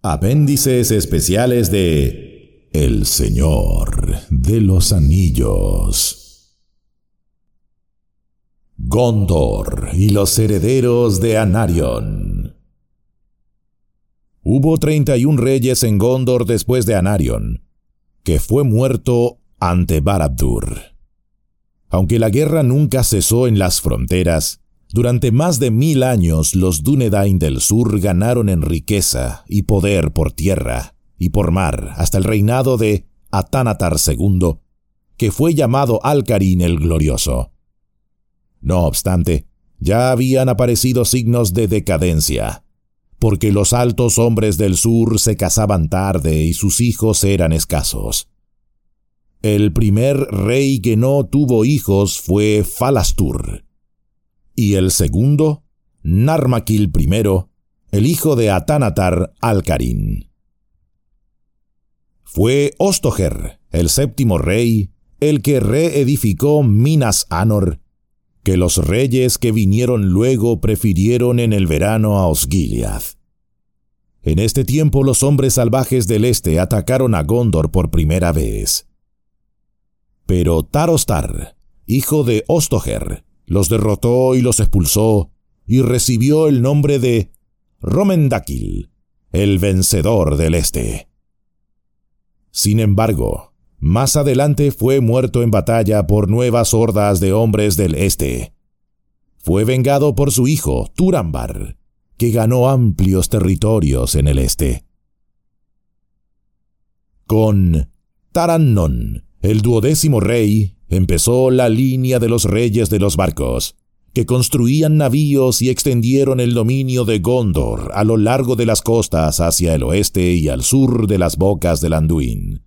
Apéndices especiales de El Señor de los Anillos. Gondor y los herederos de Anarion. Hubo 31 reyes en Gondor después de Anarion, que fue muerto ante Barad-dûr. Aunque la guerra nunca cesó en las fronteras, durante más de 1000 años los Dúnedain del sur ganaron en riqueza y poder por tierra y por mar hasta el reinado de Atánatar II, que fue llamado Alcarin el Glorioso. No obstante, ya habían aparecido signos de decadencia, porque los altos hombres del sur se casaban tarde y sus hijos eran escasos. El primer rey que no tuvo hijos fue Falastur, y el segundo, Narmakil I, el hijo de Atánatar Alcarin. Fue Ostoher, el séptimo rey, el que reedificó Minas Anor, que los reyes que vinieron luego prefirieron en el verano a Osgiliath. En este tiempo los hombres salvajes del este atacaron a Gondor por primera vez. Pero Tar-Ostar, hijo de Ostoher, los derrotó y los expulsó, y recibió el nombre de Romendakil, el vencedor del este. Sin embargo, más adelante fue muerto en batalla por nuevas hordas de hombres del este. Fue vengado por su hijo, Turambar, que ganó amplios territorios en el este. Con Tarannon, el 12º rey, empezó la línea de los reyes de los barcos, que construían navíos y extendieron el dominio de Gondor a lo largo de las costas hacia el oeste y al sur de las bocas del Anduin.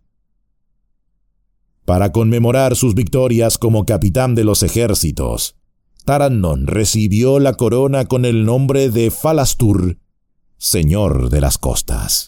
Para conmemorar sus victorias como capitán de los ejércitos, Tarannon recibió la corona con el nombre de Falastur, Señor de las Costas.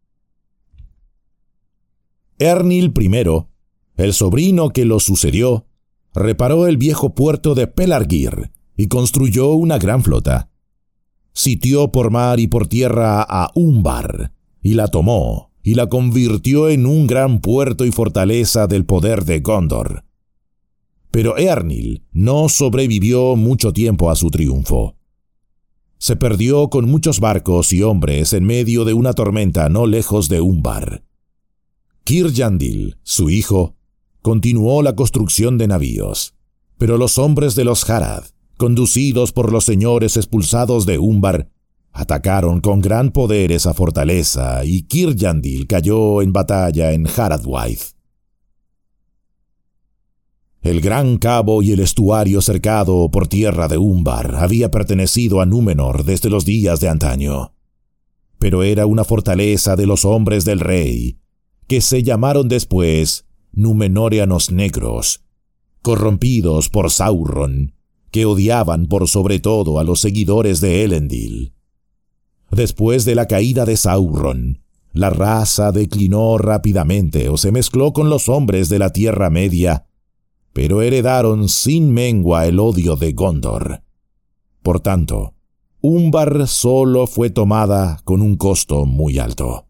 Ernil I, el sobrino que lo sucedió, reparó el viejo puerto de Pelargir y construyó una gran flota. Sitió por mar y por tierra a Umbar, y la tomó, y la convirtió en un gran puerto y fortaleza del poder de Gondor. Pero Eärnil no sobrevivió mucho tiempo a su triunfo. Se perdió con muchos barcos y hombres en medio de una tormenta no lejos de Umbar. Kirjandil, su hijo, continuó la construcción de navíos, pero los hombres de los Harad, conducidos por los señores expulsados de Umbar, atacaron con gran poder esa fortaleza y Kirjandil cayó en batalla en Haradwaith. El gran cabo y el estuario cercado por tierra de Umbar había pertenecido a Númenor desde los días de antaño, pero era una fortaleza de los hombres del rey, que se llamaron después Númenóreanos negros, corrompidos por Sauron, que odiaban por sobre todo a los seguidores de Elendil. Después de la caída de Sauron, la raza declinó rápidamente o se mezcló con los hombres de la Tierra Media, pero heredaron sin mengua el odio de Gondor. Por tanto, Umbar solo fue tomada con un costo muy alto.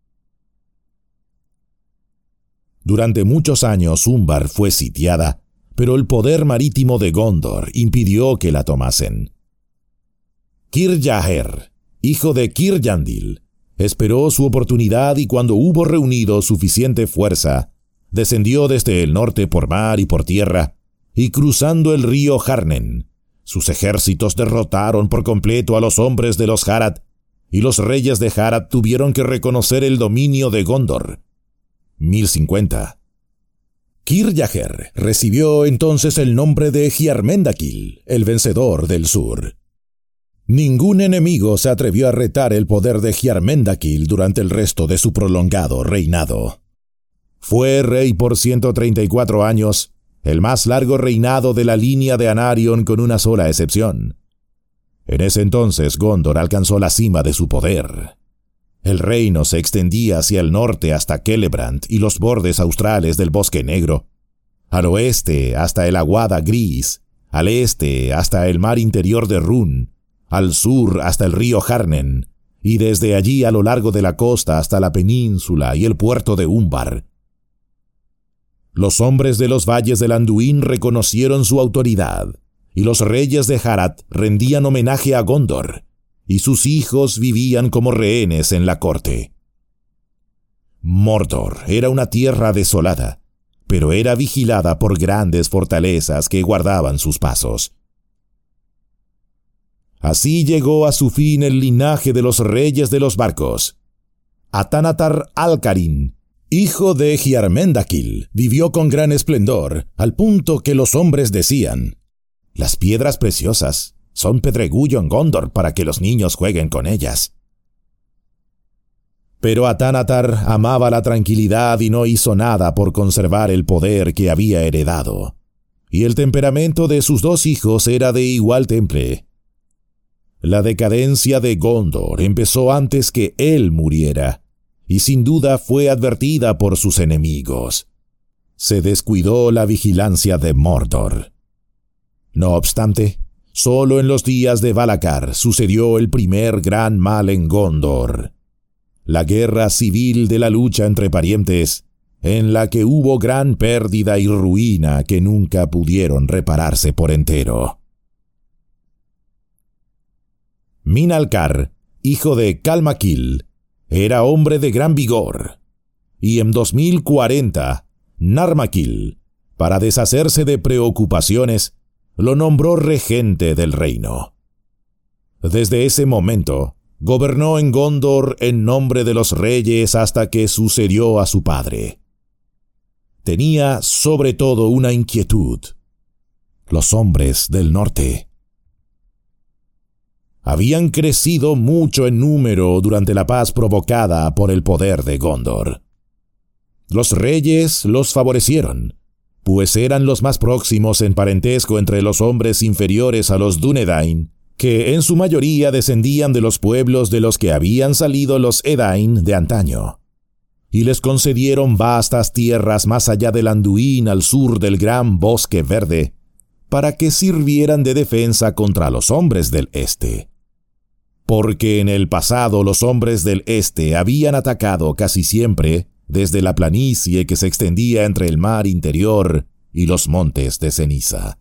Durante muchos años Umbar fue sitiada, pero el poder marítimo de Gondor impidió que la tomasen. Kirjaher, hijo de Kirjandil, esperó su oportunidad y cuando hubo reunido suficiente fuerza, descendió desde el norte por mar y por tierra, y cruzando el río Harnen, sus ejércitos derrotaron por completo a los hombres de los Harad, y los reyes de Harad tuvieron que reconocer el dominio de Gondor. 1050. Kirjaher recibió entonces el nombre de Hiarmendakil, el vencedor del sur. Ningún enemigo se atrevió a retar el poder de Hiarmendakil durante el resto de su prolongado reinado. Fue rey por 134 años, el más largo reinado de la línea de Anarion con una sola excepción. En ese entonces Gondor alcanzó la cima de su poder. El reino se extendía hacia el norte hasta Celebrant y los bordes australes del Bosque Negro, al oeste hasta el Aguada Gris, al este hasta el mar interior de Rhûn, al sur hasta el río Harnen, y desde allí a lo largo de la costa hasta la península y el puerto de Umbar. Los hombres de los valles del Anduin reconocieron su autoridad, y los reyes de Harat rendían homenaje a Gondor, y sus hijos vivían como rehenes en la corte. Mordor era una tierra desolada, pero era vigilada por grandes fortalezas que guardaban sus pasos. Así llegó a su fin el linaje de los reyes de los barcos. Atánatar Alcarin, hijo de Hiarmendaquil, vivió con gran esplendor, al punto que los hombres decían: «Las piedras preciosas son pedregullo en Gondor para que los niños jueguen con ellas». Pero Atánatar amaba la tranquilidad y no hizo nada por conservar el poder que había heredado. Y el temperamento de sus dos hijos era de igual temple. La decadencia de Gondor empezó antes que él muriera, y sin duda fue advertida por sus enemigos. Se descuidó la vigilancia de Mordor. No obstante, solo en los días de Valacar sucedió el primer gran mal en Gondor: la guerra civil de la lucha entre parientes, en la que hubo gran pérdida y ruina que nunca pudieron repararse por entero. Minalcar, hijo de Calmaquil, era hombre de gran vigor, y en 2040, Narmaquil, para deshacerse de preocupaciones, lo nombró regente del reino. Desde ese momento, gobernó en Gondor en nombre de los reyes hasta que sucedió a su padre. Tenía sobre todo una inquietud: los hombres del norte. Habían crecido mucho en número durante la paz provocada por el poder de Gondor. Los reyes los favorecieron, pues eran los más próximos en parentesco entre los hombres inferiores a los Dúnedain, que en su mayoría descendían de los pueblos de los que habían salido los Edain de antaño, y les concedieron vastas tierras más allá del Anduin al sur del gran bosque verde, para que sirvieran de defensa contra los hombres del este. Porque en el pasado los hombres del este habían atacado casi siempre desde la planicie que se extendía entre el mar interior y los montes de ceniza.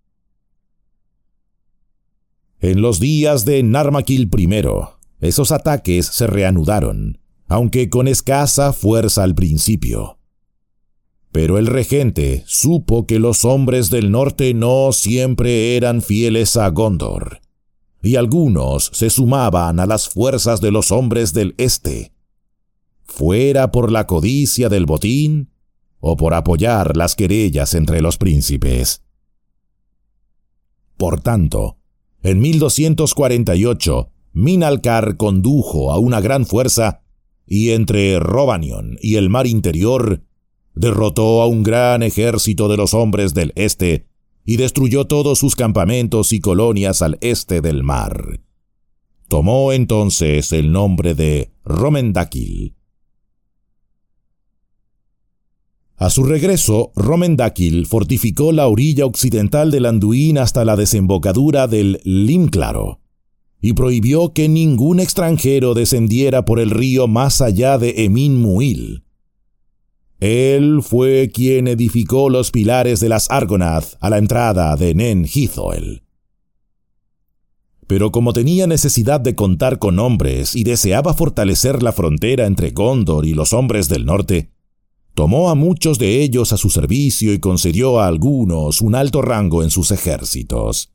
En los días de Narmaquil I, esos ataques se reanudaron, aunque con escasa fuerza al principio. Pero el regente supo que los hombres del norte no siempre eran fieles a Gondor, y algunos se sumaban a las fuerzas de los hombres del este, fuera por la codicia del botín o por apoyar las querellas entre los príncipes. Por tanto, en 1248, Minalcar condujo a una gran fuerza y entre Rhovanion y el mar interior derrotó a un gran ejército de los hombres del este y destruyó todos sus campamentos y colonias al este del mar. Tomó entonces el nombre de Romendaquil. A su regreso, Romendaquil fortificó la orilla occidental del Anduin hasta la desembocadura del Limclaro, y prohibió que ningún extranjero descendiera por el río más allá de Emin Muil. Él fue quien edificó los pilares de las Argonath a la entrada de Nen Hithoel. Pero como tenía necesidad de contar con hombres y deseaba fortalecer la frontera entre Gondor y los hombres del norte, tomó a muchos de ellos a su servicio y concedió a algunos un alto rango en sus ejércitos.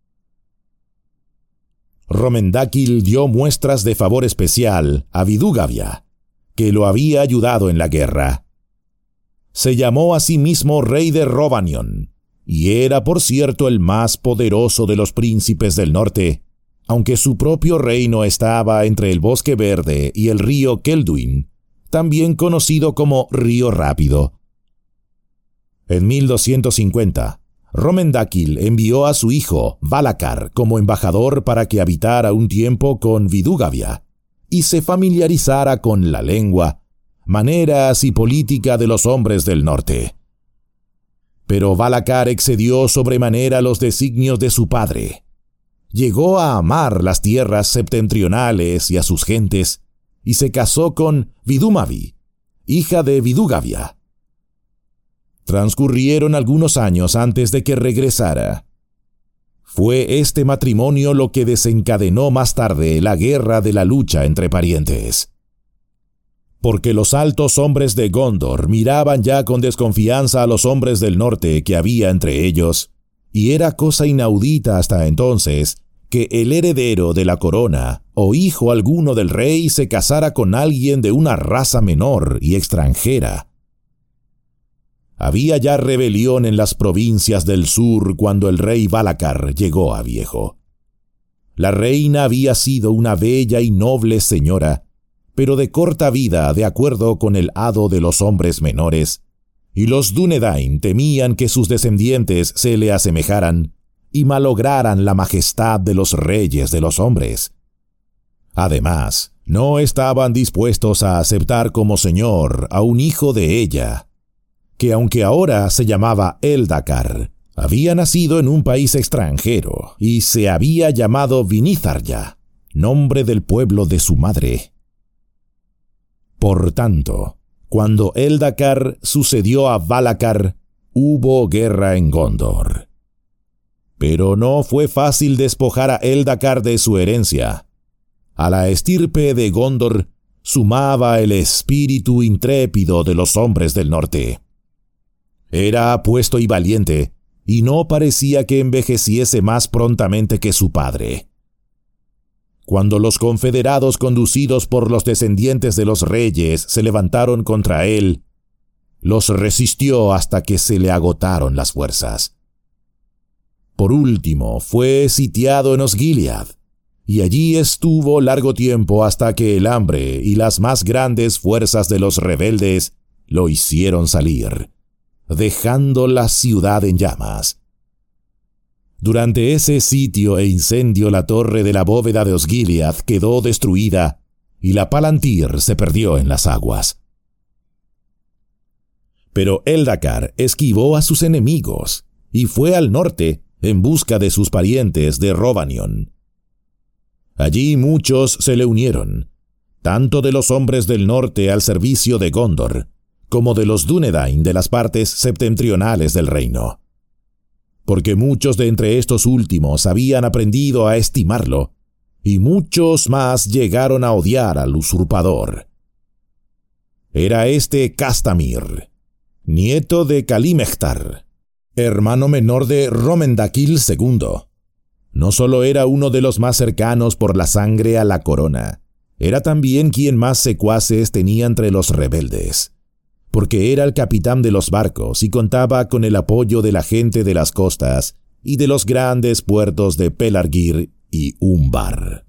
Romendaquil dio muestras de favor especial a Vidúgavia, que lo había ayudado en la guerra. Se llamó a sí mismo rey de Rhovanion, y era por cierto el más poderoso de los príncipes del norte, aunque su propio reino estaba entre el bosque verde y el río Kelduin, también conocido como Río Rápido. En 1250, Romendaquil envió a su hijo Valacar como embajador para que habitara un tiempo con Vidúgavia y se familiarizara con la lengua, maneras y política de los hombres del norte. Pero Valacar excedió sobremanera los designios de su padre. llegó a amar las tierras septentrionales y a sus gentes, y se casó con Vidúmavi, hija de Vidúgavia. Transcurrieron algunos años antes de que regresara. Fue este matrimonio lo que desencadenó más tarde la guerra de la lucha entre parientes. Porque los altos hombres de Gondor miraban ya con desconfianza a los hombres del norte que había entre ellos, y era cosa inaudita hasta entonces que el heredero de la corona o hijo alguno del rey se casara con alguien de una raza menor y extranjera. Había ya rebelión en las provincias del sur cuando el rey Valacar llegó a viejo. La reina había sido una bella y noble señora, pero de corta vida de acuerdo con el hado de los hombres menores, y los Dúnedain temían que sus descendientes se le asemejaran y malograran la majestad de los reyes de los hombres. Además, no estaban dispuestos a aceptar como señor a un hijo de ella, que aunque ahora se llamaba Eldacar, había nacido en un país extranjero y se había llamado Vinitharja, nombre del pueblo de su madre. Por tanto, cuando Eldacar sucedió a Valacar, hubo guerra en Gondor. Pero no fue fácil despojar a Eldacar de su herencia. A la estirpe de Gondor sumaba el espíritu intrépido de los hombres del norte. Era apuesto y valiente, y no parecía que envejeciese más prontamente que su padre. Cuando los confederados conducidos por los descendientes de los reyes se levantaron contra él, los resistió hasta que se le agotaron las fuerzas. Por último, fue sitiado en Osgiliath, y allí estuvo largo tiempo hasta que el hambre y las más grandes fuerzas de los rebeldes lo hicieron salir, dejando la ciudad en llamas. Durante ese sitio e incendio la torre de la bóveda de Osgiliath quedó destruida y la Palantir se perdió en las aguas. Pero Eldacar esquivó a sus enemigos y fue al norte en busca de sus parientes de Rhovanion. Allí muchos se le unieron, tanto de los hombres del norte al servicio de Gondor, como de los Dúnedain de las partes septentrionales del reino. Porque muchos de entre estos últimos habían aprendido a estimarlo, y muchos más llegaron a odiar al usurpador. Era este Castamir, nieto de Kalimechtar, hermano menor de Romendakil II. No solo era uno de los más cercanos por la sangre a la corona, era también quien más secuaces tenía entre los rebeldes, porque era el capitán de los barcos y contaba con el apoyo de la gente de las costas y de los grandes puertos de Pelargir y Umbar.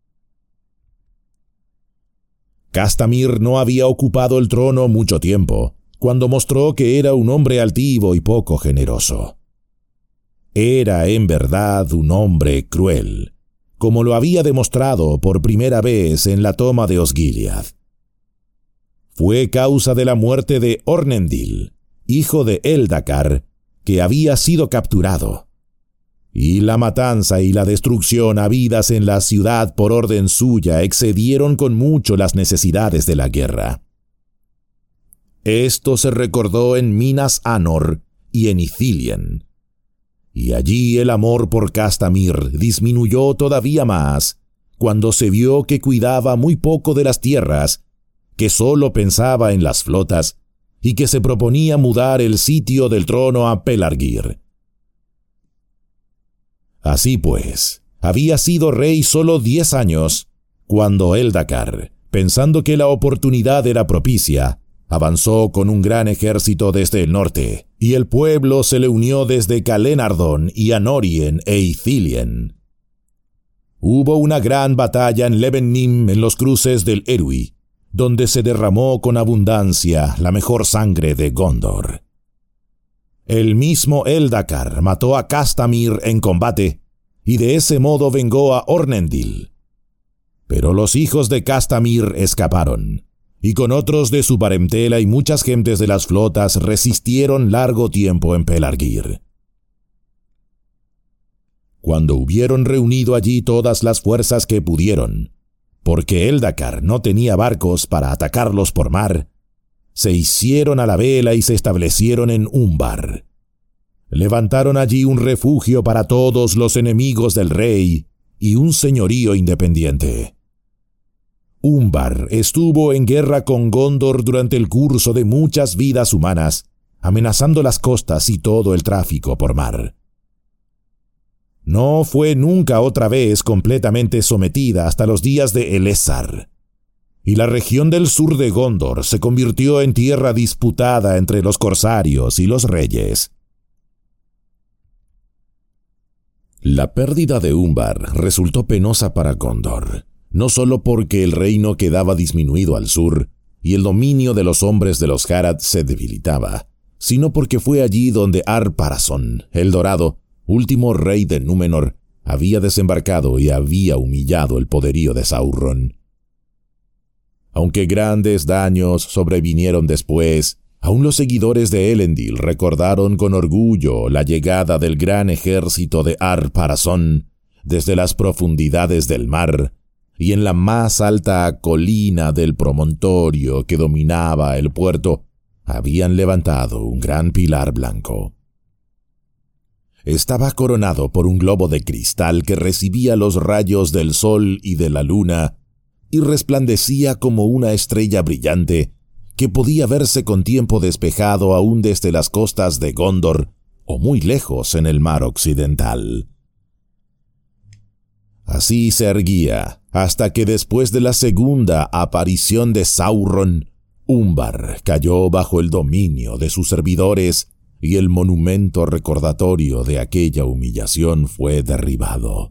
Castamir no había ocupado el trono mucho tiempo, cuando mostró que era un hombre altivo y poco generoso. Era en verdad un hombre cruel, como lo había demostrado por primera vez en la toma de Osgiliath. Fue causa de la muerte de Ornendil, hijo de Eldacar, que había sido capturado, y la matanza y la destrucción habidas en la ciudad por orden suya excedieron con mucho las necesidades de la guerra. Esto se recordó en Minas Anor y en Ithilien, y allí el amor por Castamir disminuyó todavía más, cuando se vio que cuidaba muy poco de las tierras, que solo pensaba en las flotas, y que se proponía mudar el sitio del trono a Pelargir. Así pues, había sido rey solo 10 años, cuando Eldacar, pensando que la oportunidad era propicia, avanzó con un gran ejército desde el norte, y el pueblo se le unió desde Calenardon y Anorien e Ithilien. Hubo una gran batalla en Levennim en los cruces del Erui, donde se derramó con abundancia la mejor sangre de Gondor. El mismo Eldacar mató a Castamir en combate, y de ese modo vengó a Ornendil. Pero los hijos de Castamir escaparon, y con otros de su parentela y muchas gentes de las flotas resistieron largo tiempo en Pelargir. Cuando hubieron reunido allí todas las fuerzas que pudieron, porque Eldacar no tenía barcos para atacarlos por mar, se hicieron a la vela y se establecieron en Umbar. Levantaron allí un refugio para todos los enemigos del rey y un señorío independiente. Umbar estuvo en guerra con Gondor durante el curso de muchas vidas humanas, amenazando las costas y todo el tráfico por mar. No fue nunca otra vez completamente sometida hasta los días de Elessar, y la región del sur de Gondor se convirtió en tierra disputada entre los corsarios y los reyes. La pérdida de Umbar resultó penosa para Gondor, no solo porque el reino quedaba disminuido al sur y el dominio de los hombres de los Harad se debilitaba, sino porque fue allí donde Ar-Pharazôn, el Dorado, último rey de Númenor, había desembarcado y había humillado el poderío de Sauron. Aunque grandes daños sobrevinieron después, aún los seguidores de Elendil recordaron con orgullo la llegada del gran ejército de Ar-Pharazôn desde las profundidades del mar, y en la más alta colina del promontorio que dominaba el puerto habían levantado un gran pilar blanco. Estaba coronado por un globo de cristal que recibía los rayos del sol y de la luna y resplandecía como una estrella brillante que podía verse con tiempo despejado aún desde las costas de Gondor o muy lejos en el mar occidental. Así se erguía hasta que después de la segunda aparición de Sauron, Umbar cayó bajo el dominio de sus servidores y el monumento recordatorio de aquella humillación fue derribado.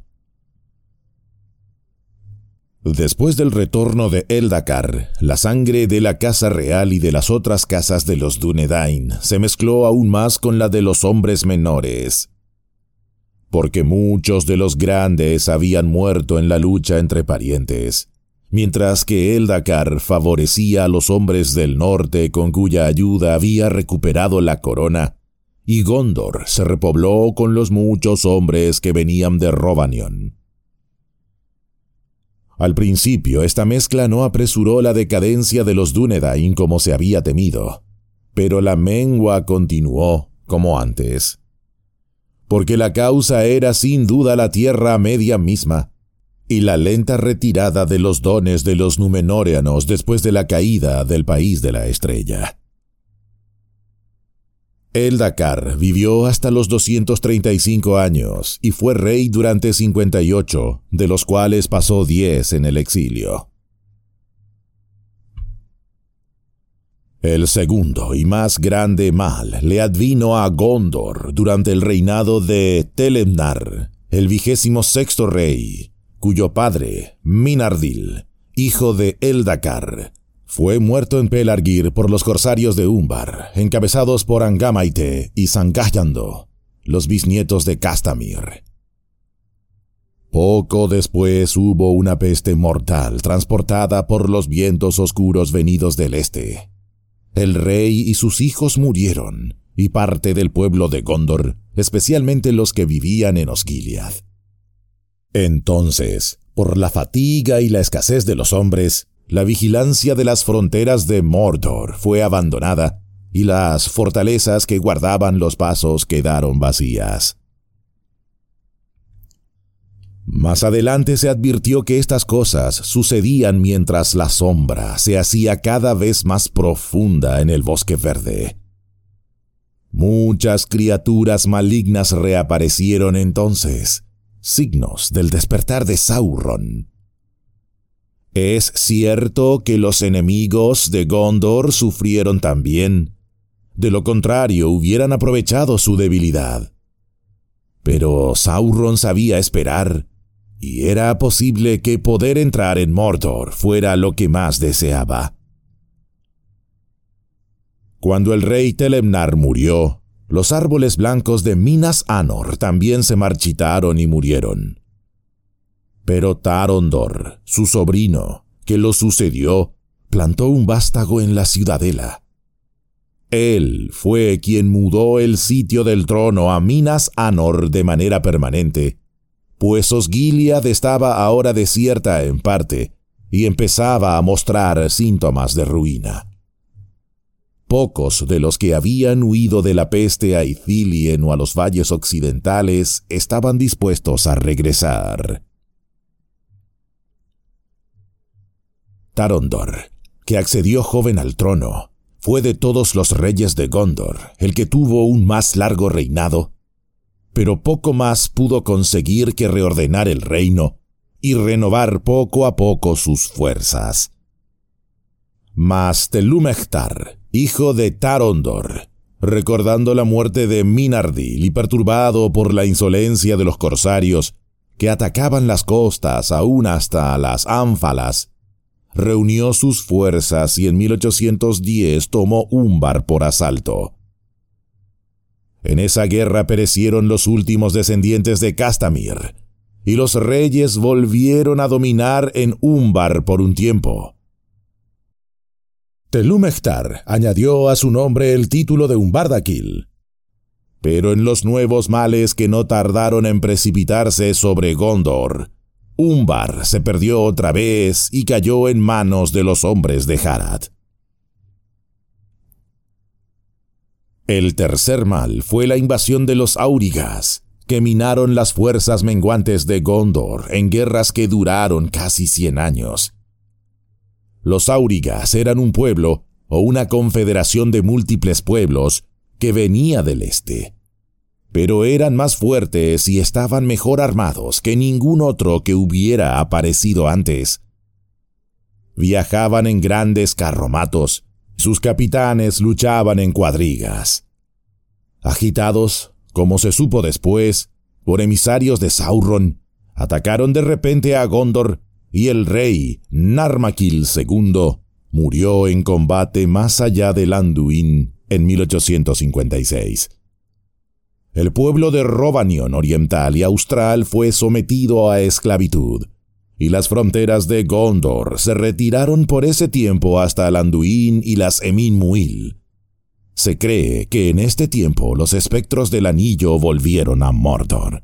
Después del retorno de Eldacar, la sangre de la casa real y de las otras casas de los Dúnedain se mezcló aún más con la de los hombres menores, porque muchos de los grandes habían muerto en la lucha entre parientes, mientras que Eldacar favorecía a los hombres del norte con cuya ayuda había recuperado la corona, y Gondor se repobló con los muchos hombres que venían de Rhovanion. Al principio, esta mezcla no apresuró la decadencia de los Dúnedain como se había temido, pero la mengua continuó como antes, porque la causa era sin duda la Tierra Media misma, y la lenta retirada de los dones de los Númenóreanos después de la caída del País de la Estrella. Eldacar vivió hasta los 235 años y fue rey durante 58, de los cuales pasó 10 en el exilio. El segundo y más grande mal le advino a Gondor durante el reinado de Telemnar, el 26º rey, cuyo padre, Minardil, hijo de Eldacar, fue muerto en Pelargir por los corsarios de Umbar, encabezados por Angamaite y Sangajando, los bisnietos de Castamir. Poco después hubo una peste mortal transportada por los vientos oscuros venidos del este. El rey y sus hijos murieron, y parte del pueblo de Gondor, especialmente los que vivían en Osgiliath. Entonces, por la fatiga y la escasez de los hombres, la vigilancia de las fronteras de Mordor fue abandonada y las fortalezas que guardaban los pasos quedaron vacías. Más adelante se advirtió que estas cosas sucedían mientras la sombra se hacía cada vez más profunda en el bosque verde. Muchas criaturas malignas reaparecieron entonces, signos del despertar de Sauron. Es cierto que los enemigos de Gondor sufrieron también. De lo contrario, hubieran aprovechado su debilidad. Pero Sauron sabía esperar, y era posible que poder entrar en Mordor fuera lo que más deseaba. Cuando el rey Telemnar murió, los árboles blancos de Minas Anor también se marchitaron y murieron. Pero Tarondor, su sobrino, que lo sucedió, plantó un vástago en la ciudadela. Él fue quien mudó el sitio del trono a Minas Anor de manera permanente, pues Osgiliath estaba ahora desierta en parte y empezaba a mostrar síntomas de ruina. Pocos de los que habían huido de la peste a Ithilien o a los valles occidentales estaban dispuestos a regresar. Tarondor, que accedió joven al trono, fue de todos los reyes de Gondor el que tuvo un más largo reinado, pero poco más pudo conseguir que reordenar el reino y renovar poco a poco sus fuerzas. Mas Telumechtar, hijo de Tarondor, recordando la muerte de Minardil y perturbado por la insolencia de los corsarios que atacaban las costas aún hasta las Ánfalas, reunió sus fuerzas y en 1810 tomó Umbar por asalto. En esa guerra perecieron los últimos descendientes de Castamir, y los reyes volvieron a dominar en Umbar por un tiempo. Telumechtar añadió a su nombre el título de Umbardaquil, pero en los nuevos males que no tardaron en precipitarse sobre Gondor, Umbar se perdió otra vez y cayó en manos de los hombres de Harad. El tercer mal fue la invasión de los Aurigas, que minaron las fuerzas menguantes de Gondor en guerras que duraron casi 100 años. Los Aurigas eran un pueblo o una confederación de múltiples pueblos que venía del este, pero eran más fuertes y estaban mejor armados que ningún otro que hubiera aparecido antes. Viajaban en grandes carromatos, sus capitanes luchaban en cuadrigas. Agitados, como se supo después, por emisarios de Sauron, atacaron de repente a Gondor y el rey Narmakil II murió en combate más allá del Anduin en 1856. El pueblo de Rhovanion oriental y austral fue sometido a esclavitud, y las fronteras de Gondor se retiraron por ese tiempo hasta el Anduin y las Emin Muil. Se cree que en este tiempo los espectros del anillo volvieron a Mordor.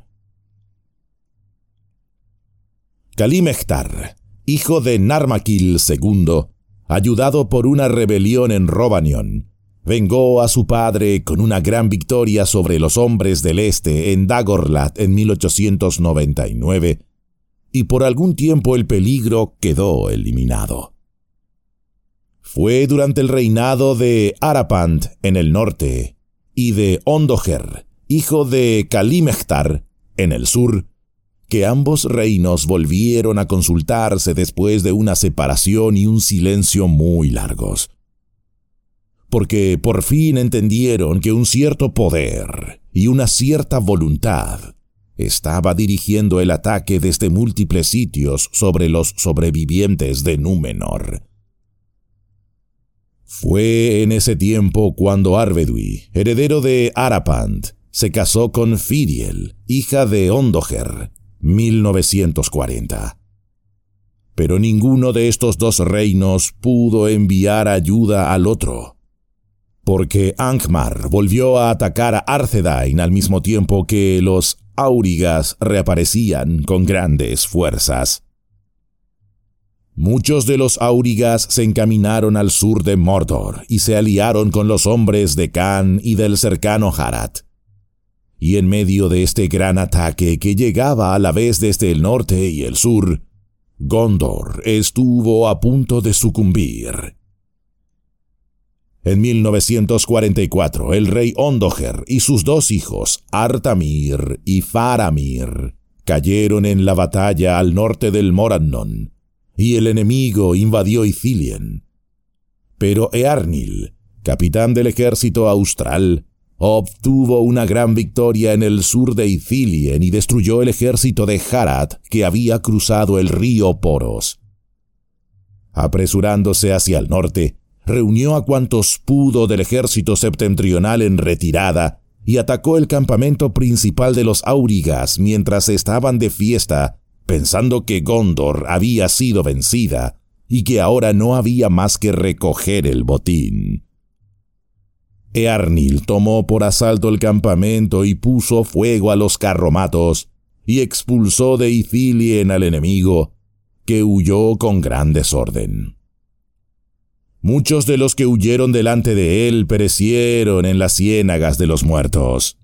Calimechtar, hijo de Narmakil II, ayudado por una rebelión en Rhovanion, vengó a su padre con una gran victoria sobre los hombres del este en Dagorlat en 1899, y por algún tiempo el peligro quedó eliminado. Fue durante el reinado de Arapant en el norte y de Ondoher, hijo de Calimechtar, en el sur, que ambos reinos volvieron a consultarse después de una separación y un silencio muy largos. Porque por fin entendieron que un cierto poder y una cierta voluntad estaba dirigiendo el ataque desde múltiples sitios sobre los sobrevivientes de Númenor. Fue en ese tiempo cuando Arvedui, heredero de Arapant, se casó con Firiel, hija de Ondoher, 1940. Pero ninguno de estos dos reinos pudo enviar ayuda al otro, porque Angmar volvió a atacar a Arthedain al mismo tiempo que los Aurigas reaparecían con grandes fuerzas. Muchos de los Aurigas se encaminaron al sur de Mordor y se aliaron con los hombres de Can y del cercano Harad. Y en medio de este gran ataque que llegaba a la vez desde el norte y el sur, Gondor estuvo a punto de sucumbir. En 1944, el rey Ondoher y sus dos hijos, Artamir y Faramir, cayeron en la batalla al norte del Morannon, y el enemigo invadió Ithilien. Pero Eärnil, capitán del ejército austral, obtuvo una gran victoria en el sur de Ithilien y destruyó el ejército de Harad que había cruzado el río Poros. Apresurándose hacia el norte, reunió a cuantos pudo del ejército septentrional en retirada y atacó el campamento principal de los Aurigas mientras estaban de fiesta, pensando que Gondor había sido vencida y que ahora no había más que recoger el botín. Eärnil tomó por asalto el campamento y puso fuego a los carromatos, y expulsó de Ithilien al enemigo, que huyó con gran desorden. Muchos de los que huyeron delante de él perecieron en las ciénagas de los muertos.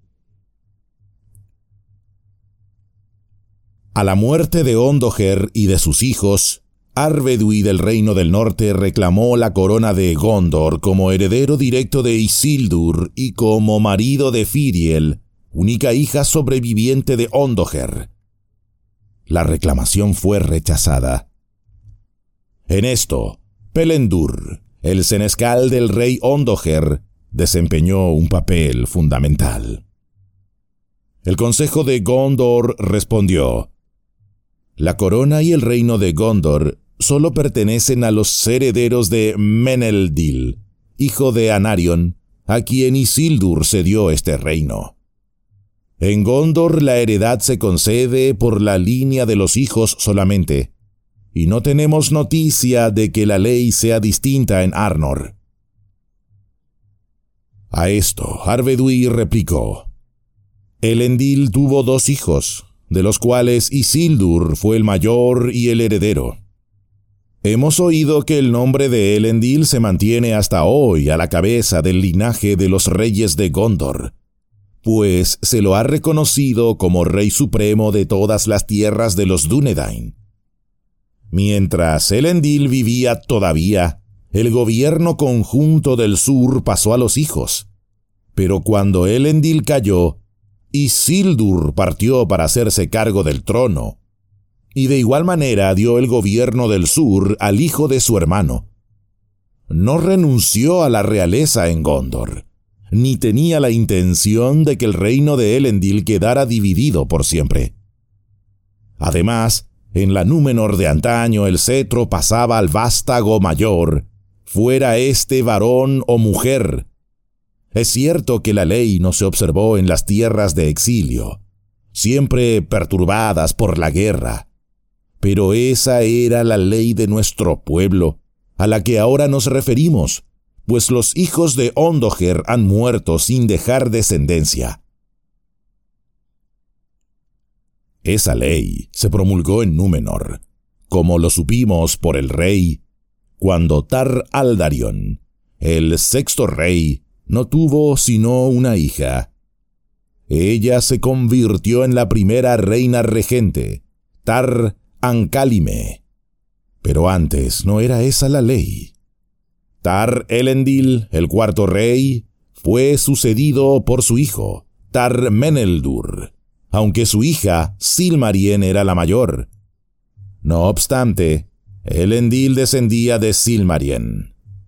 A la muerte de Ondoher y de sus hijos, Arvedui del Reino del Norte reclamó la corona de Gondor como heredero directo de Isildur y como marido de Firiel, única hija sobreviviente de Ondoher. La reclamación fue rechazada. En esto, Pelendur, el senescal del rey Ondoher, desempeñó un papel fundamental. El consejo de Gondor respondió: la corona y el reino de Gondor solo pertenecen a los herederos de Meneldil, hijo de Anarion, a quien Isildur cedió este reino. En Gondor la heredad se concede por la línea de los hijos solamente, y no tenemos noticia de que la ley sea distinta en Arnor. A esto, Arvedui replicó: Elendil tuvo 2 hijos, de los cuales Isildur fue el mayor y el heredero. Hemos oído que el nombre de Elendil se mantiene hasta hoy a la cabeza del linaje de los reyes de Gondor, pues se lo ha reconocido como rey supremo de todas las tierras de los Dúnedain. Mientras Elendil vivía todavía, el gobierno conjunto del sur pasó a los hijos, pero cuando Elendil cayó, Isildur partió para hacerse cargo del trono, y de igual manera dio el gobierno del sur al hijo de su hermano. No renunció a la realeza en Gondor, ni tenía la intención de que el reino de Elendil quedara dividido por siempre. Además, en la Númenor de antaño el cetro pasaba al vástago mayor, fuera este varón o mujer. Es cierto que la ley no se observó en las tierras de exilio, siempre perturbadas por la guerra, pero esa era la ley de nuestro pueblo, a la que ahora nos referimos, pues los hijos de Ondoher han muerto sin dejar descendencia. Esa ley se promulgó en Númenor, como lo supimos por el rey, cuando Tar Aldarion, el 6º rey, no tuvo sino una hija. Ella se convirtió en la primera reina regente, Tar Ancálime. Pero antes no era esa la ley. Tar Elendil, el 4º rey, fue sucedido por su hijo, Tar Meneldur, aunque su hija Silmarien era la mayor. No obstante, Elendil descendía de Silmarien.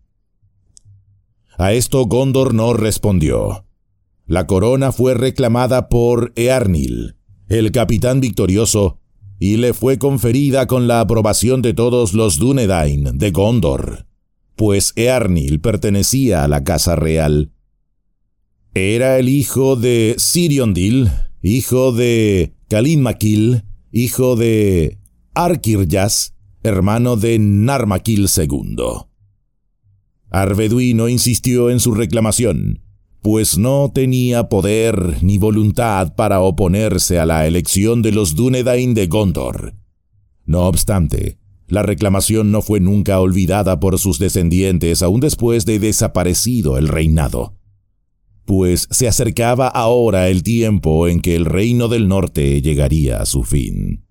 A esto Gondor no respondió. La corona fue reclamada por Eärnil, el capitán victorioso, y le fue conferida con la aprobación de todos los Dúnedain de Gondor, pues Eärnil pertenecía a la casa real. Era el hijo de Siriondil, hijo de Calinmaquil, hijo de Arkirjas, hermano de Narmaquil II. Arvedui no insistió en su reclamación, pues no tenía poder ni voluntad para oponerse a la elección de los Dúnedain de Gondor. No obstante, la reclamación no fue nunca olvidada por sus descendientes aún después de desaparecido el reinado, pues se acercaba ahora el tiempo en que el reino del norte llegaría a su fin.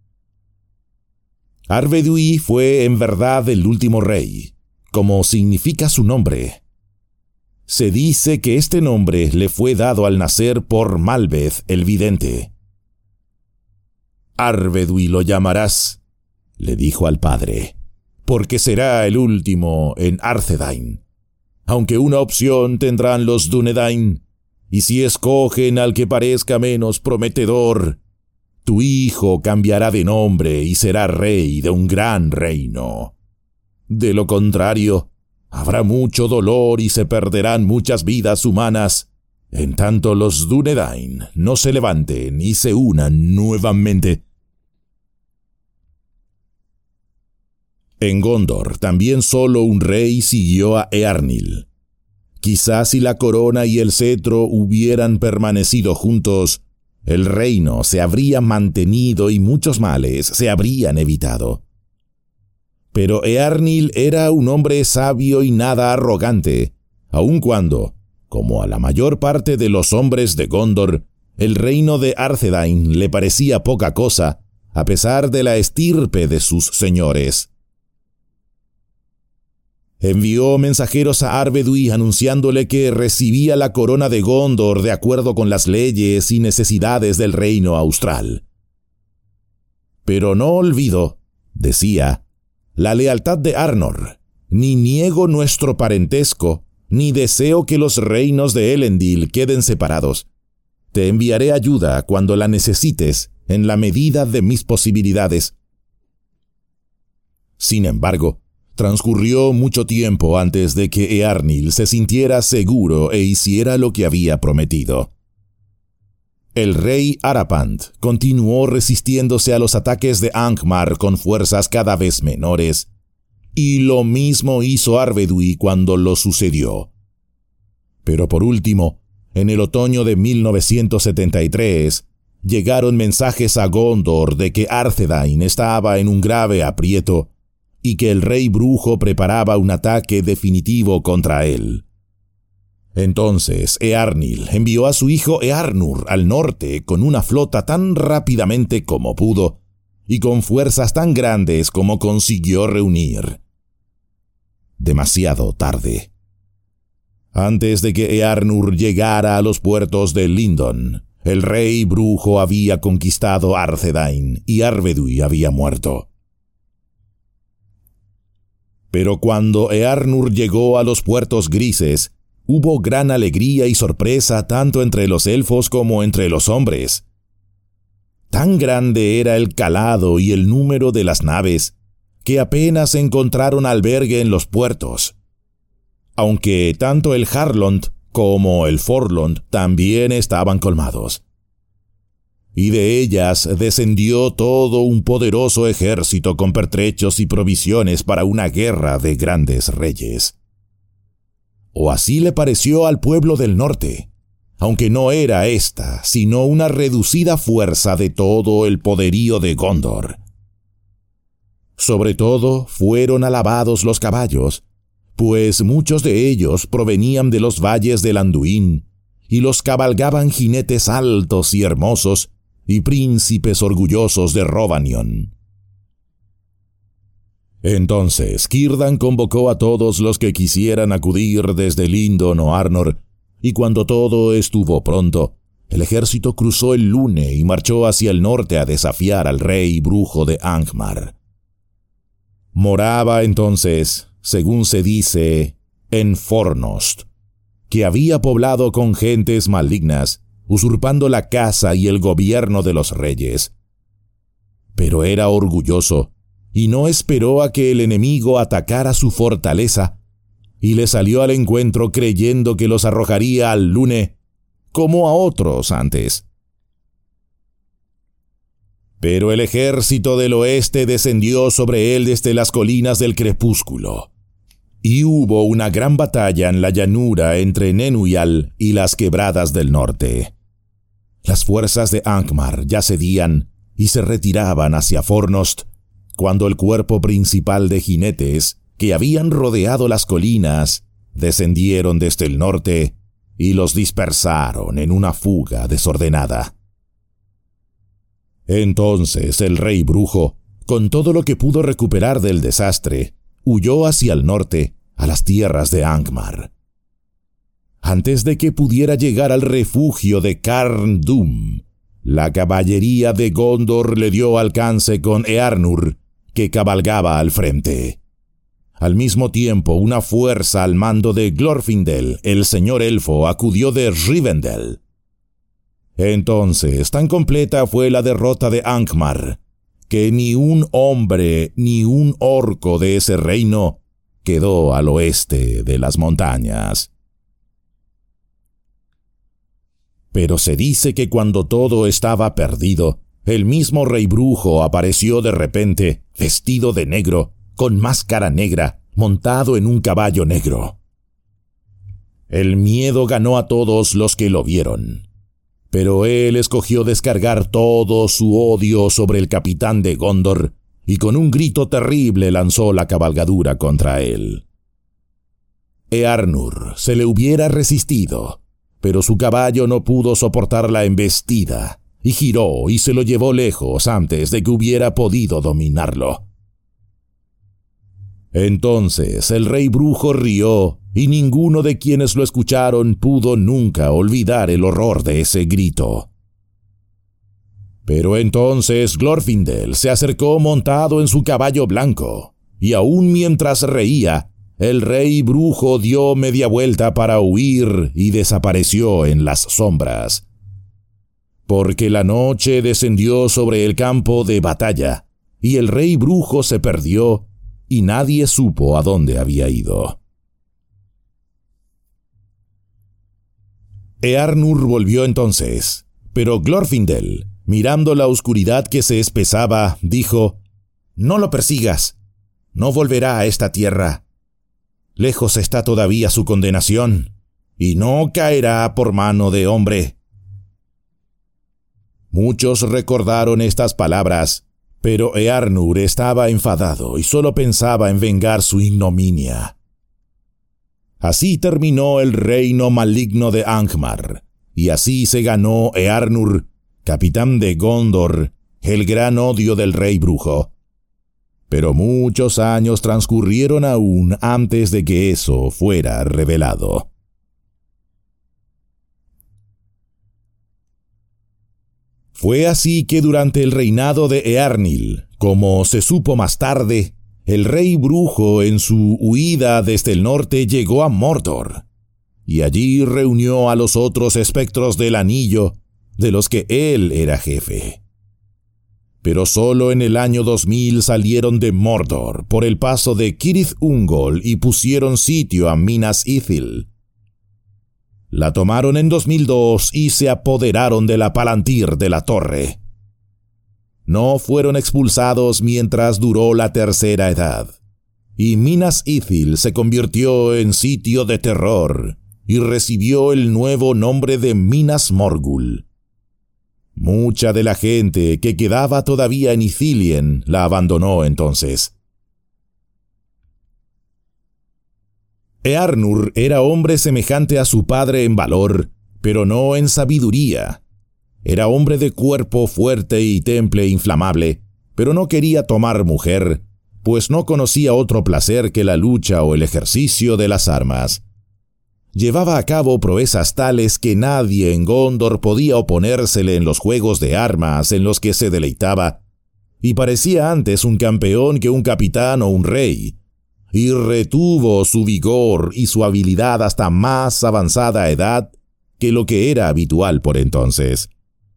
Arvedui fue en verdad el último rey, como significa su nombre. Se dice que este nombre le fue dado al nacer por Malbeth el vidente. Arvedui lo llamarás, le dijo al padre, porque será el último en Arthedain, aunque una opción tendrán los Dúnedain, y si escogen al que parezca menos prometedor, tu hijo cambiará de nombre y será rey de un gran reino. De lo contrario, habrá mucho dolor y se perderán muchas vidas humanas, en tanto los Dúnedain no se levanten y se unan nuevamente. En Gondor también solo un rey siguió a Eärnil. Quizás si la corona y el cetro hubieran permanecido juntos, el reino se habría mantenido y muchos males se habrían evitado. Pero Eärnil era un hombre sabio y nada arrogante, aun cuando, como a la mayor parte de los hombres de Gondor, el reino de Arthedain le parecía poca cosa, a pesar de la estirpe de sus señores. Envió mensajeros a Arvedui anunciándole que recibía la corona de Gondor de acuerdo con las leyes y necesidades del reino austral. Pero no olvido, decía, la lealtad de Arnor, ni niego nuestro parentesco, ni deseo que los reinos de Elendil queden separados. Te enviaré ayuda cuando la necesites, en la medida de mis posibilidades. Sin embargo, transcurrió mucho tiempo antes de que Eärnil se sintiera seguro e hiciera lo que había prometido. El rey Arapant continuó resistiéndose a los ataques de Angmar con fuerzas cada vez menores, y lo mismo hizo Arvedui cuando lo sucedió. Pero por último, en el otoño de 1973, llegaron mensajes a Gondor de que Arthedain estaba en un grave aprieto y que el rey brujo preparaba un ataque definitivo contra él. Entonces Eärnil envió a su hijo Eärnur al norte con una flota tan rápidamente como pudo y con fuerzas tan grandes como consiguió reunir. Demasiado tarde. Antes de que Eärnur llegara a los puertos de Lindon, el rey brujo había conquistado Arthedain y Arvedui había muerto. Pero cuando Eärnur llegó a los puertos grises, hubo gran alegría y sorpresa tanto entre los elfos como entre los hombres. Tan grande era el calado y el número de las naves, que apenas encontraron albergue en los puertos. Aunque tanto el Harlond como el Forlond también estaban colmados. Y de ellas descendió todo un poderoso ejército con pertrechos y provisiones para una guerra de grandes reyes. O así le pareció al pueblo del norte, aunque no era esta, sino una reducida fuerza de todo el poderío de Gondor. Sobre todo fueron alabados los caballos, pues muchos de ellos provenían de los valles del Anduin, y los cabalgaban jinetes altos y hermosos, y príncipes orgullosos de Rhovanion. Entonces Círdan convocó a todos los que quisieran acudir desde Lindon o Arnor, y cuando todo estuvo pronto, el ejército cruzó el Lune y marchó hacia el norte a desafiar al rey brujo de Angmar. Moraba entonces, según se dice, en Fornost, que había poblado con gentes malignas, usurpando la casa y el gobierno de los reyes. Pero era orgulloso, y no esperó a que el enemigo atacara su fortaleza, y le salió al encuentro creyendo que los arrojaría al Lune, como a otros antes. Pero el ejército del oeste descendió sobre él desde las colinas del crepúsculo, y hubo una gran batalla en la llanura entre Nenuyal y las quebradas del norte. Las fuerzas de Angmar ya cedían y se retiraban hacia Fornost, cuando el cuerpo principal de jinetes que habían rodeado las colinas descendieron desde el norte y los dispersaron en una fuga desordenada. Entonces el rey brujo, con todo lo que pudo recuperar del desastre, huyó hacia el norte, a las tierras de Angmar. Antes de que pudiera llegar al refugio de Carn Dûm, la caballería de Gondor le dio alcance con Eärnur, que cabalgaba al frente. Al mismo tiempo, una fuerza al mando de Glorfindel, el señor elfo, acudió de Rivendell. Entonces, tan completa fue la derrota de Angmar, que ni un hombre ni un orco de ese reino quedó al oeste de las montañas. Pero se dice que cuando todo estaba perdido, el mismo rey brujo apareció de repente, vestido de negro, con máscara negra, montado en un caballo negro. El miedo ganó a todos los que lo vieron. Pero él escogió descargar todo su odio sobre el capitán de Gondor, y con un grito terrible lanzó la cabalgadura contra él. Eärnur se le hubiera resistido, pero su caballo no pudo soportar la embestida, y giró y se lo llevó lejos antes de que hubiera podido dominarlo. Entonces el rey brujo rió, y ninguno de quienes lo escucharon pudo nunca olvidar el horror de ese grito. Pero entonces Glorfindel se acercó montado en su caballo blanco, y aún mientras reía, el rey brujo dio media vuelta para huir y desapareció en las sombras. Porque la noche descendió sobre el campo de batalla, y el rey brujo se perdió, y nadie supo a dónde había ido. Eärnur volvió entonces, pero Glorfindel, mirando la oscuridad que se espesaba, dijo: «No lo persigas, no volverá a esta tierra. Lejos está todavía su condenación, y no caerá por mano de hombre». Muchos recordaron estas palabras, pero Eärnur estaba enfadado y solo pensaba en vengar su ignominia. Así terminó el reino maligno de Angmar, y así se ganó Eärnur, capitán de Gondor, el gran odio del rey brujo. Pero muchos años transcurrieron aún antes de que eso fuera revelado. Fue así que durante el reinado de Eärnil, como se supo más tarde, el rey brujo en su huida desde el norte llegó a Mordor, y allí reunió a los otros espectros del anillo, de los que él era jefe. Pero solo en el año 2000 salieron de Mordor por el paso de Cirith Ungol y pusieron sitio a Minas Ithil. La tomaron en 2002 y se apoderaron de la Palantir de la torre. No fueron expulsados mientras duró la tercera edad, y Minas Ithil se convirtió en sitio de terror y recibió el nuevo nombre de Minas Morgul. Mucha de la gente que quedaba todavía en Ithilien la abandonó entonces. Eärnur era hombre semejante a su padre en valor, pero no en sabiduría. Era hombre de cuerpo fuerte y temple inflamable, pero no quería tomar mujer, pues no conocía otro placer que la lucha o el ejercicio de las armas. Llevaba a cabo proezas tales que nadie en Gondor podía oponérsele en los juegos de armas en los que se deleitaba, y parecía antes un campeón que un capitán o un rey, y retuvo su vigor y su habilidad hasta más avanzada edad que lo que era habitual por entonces.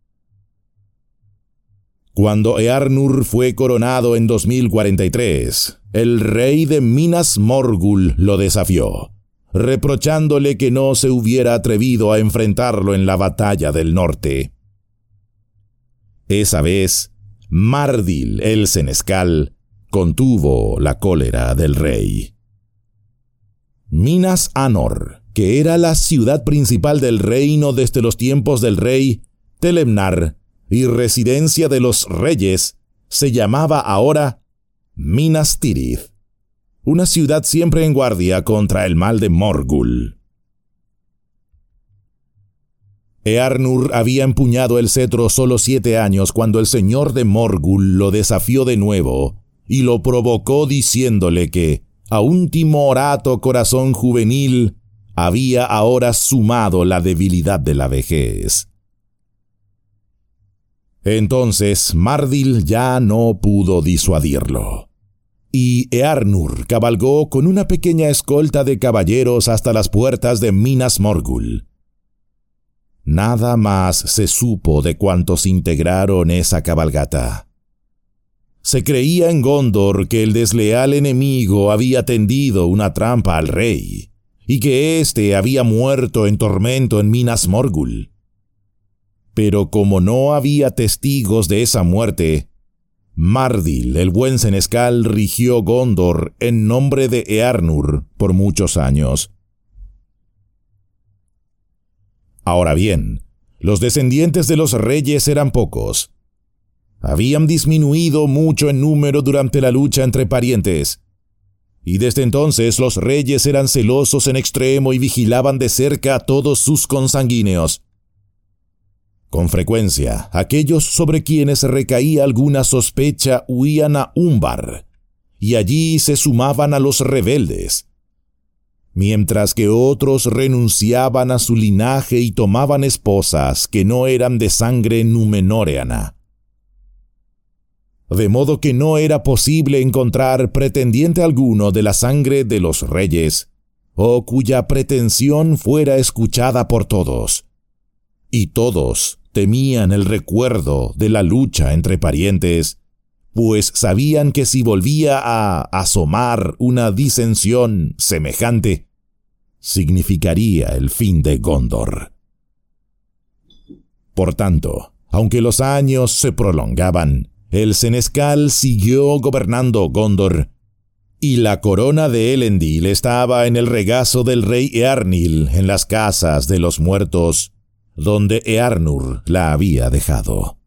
Cuando Eärnur fue coronado en 2043, el rey de Minas Morgul lo desafió, reprochándole que no se hubiera atrevido a enfrentarlo en la batalla del norte. Esa vez, Mardil el senescal contuvo la cólera del rey. Minas Anor, que era la ciudad principal del reino desde los tiempos del rey Telemnar y residencia de los reyes, se llamaba ahora Minas Tirith, una ciudad siempre en guardia contra el mal de Morgul. Eärnur había empuñado el cetro solo 7 años cuando el señor de Morgul lo desafió de nuevo y lo provocó diciéndole que, a un timorato corazón juvenil, había ahora sumado la debilidad de la vejez. Entonces Mardil ya no pudo disuadirlo, y Eärnur cabalgó con una pequeña escolta de caballeros hasta las puertas de Minas Morgul. Nada más se supo de cuantos integraron esa cabalgata. Se creía en Gondor que el desleal enemigo había tendido una trampa al rey, y que éste había muerto en tormento en Minas Morgul. Pero como no había testigos de esa muerte, Mardil, el buen senescal, rigió Gondor en nombre de Eärnur por muchos años. Ahora bien, los descendientes de los reyes eran pocos. Habían disminuido mucho en número durante la lucha entre parientes, y desde entonces los reyes eran celosos en extremo y vigilaban de cerca a todos sus consanguíneos. Con frecuencia, aquellos sobre quienes recaía alguna sospecha huían a Umbar, y allí se sumaban a los rebeldes, mientras que otros renunciaban a su linaje y tomaban esposas que no eran de sangre númenoreana. De modo que no era posible encontrar pretendiente alguno de la sangre de los reyes, o cuya pretensión fuera escuchada por todos. Y todos temían el recuerdo de la lucha entre parientes, pues sabían que si volvía a asomar una disensión semejante, significaría el fin de Gondor. Por tanto, aunque los años se prolongaban, el senescal siguió gobernando Gondor, y la corona de Elendil estaba en el regazo del rey Eärnil en las casas de los muertos, donde Eärnur la había dejado.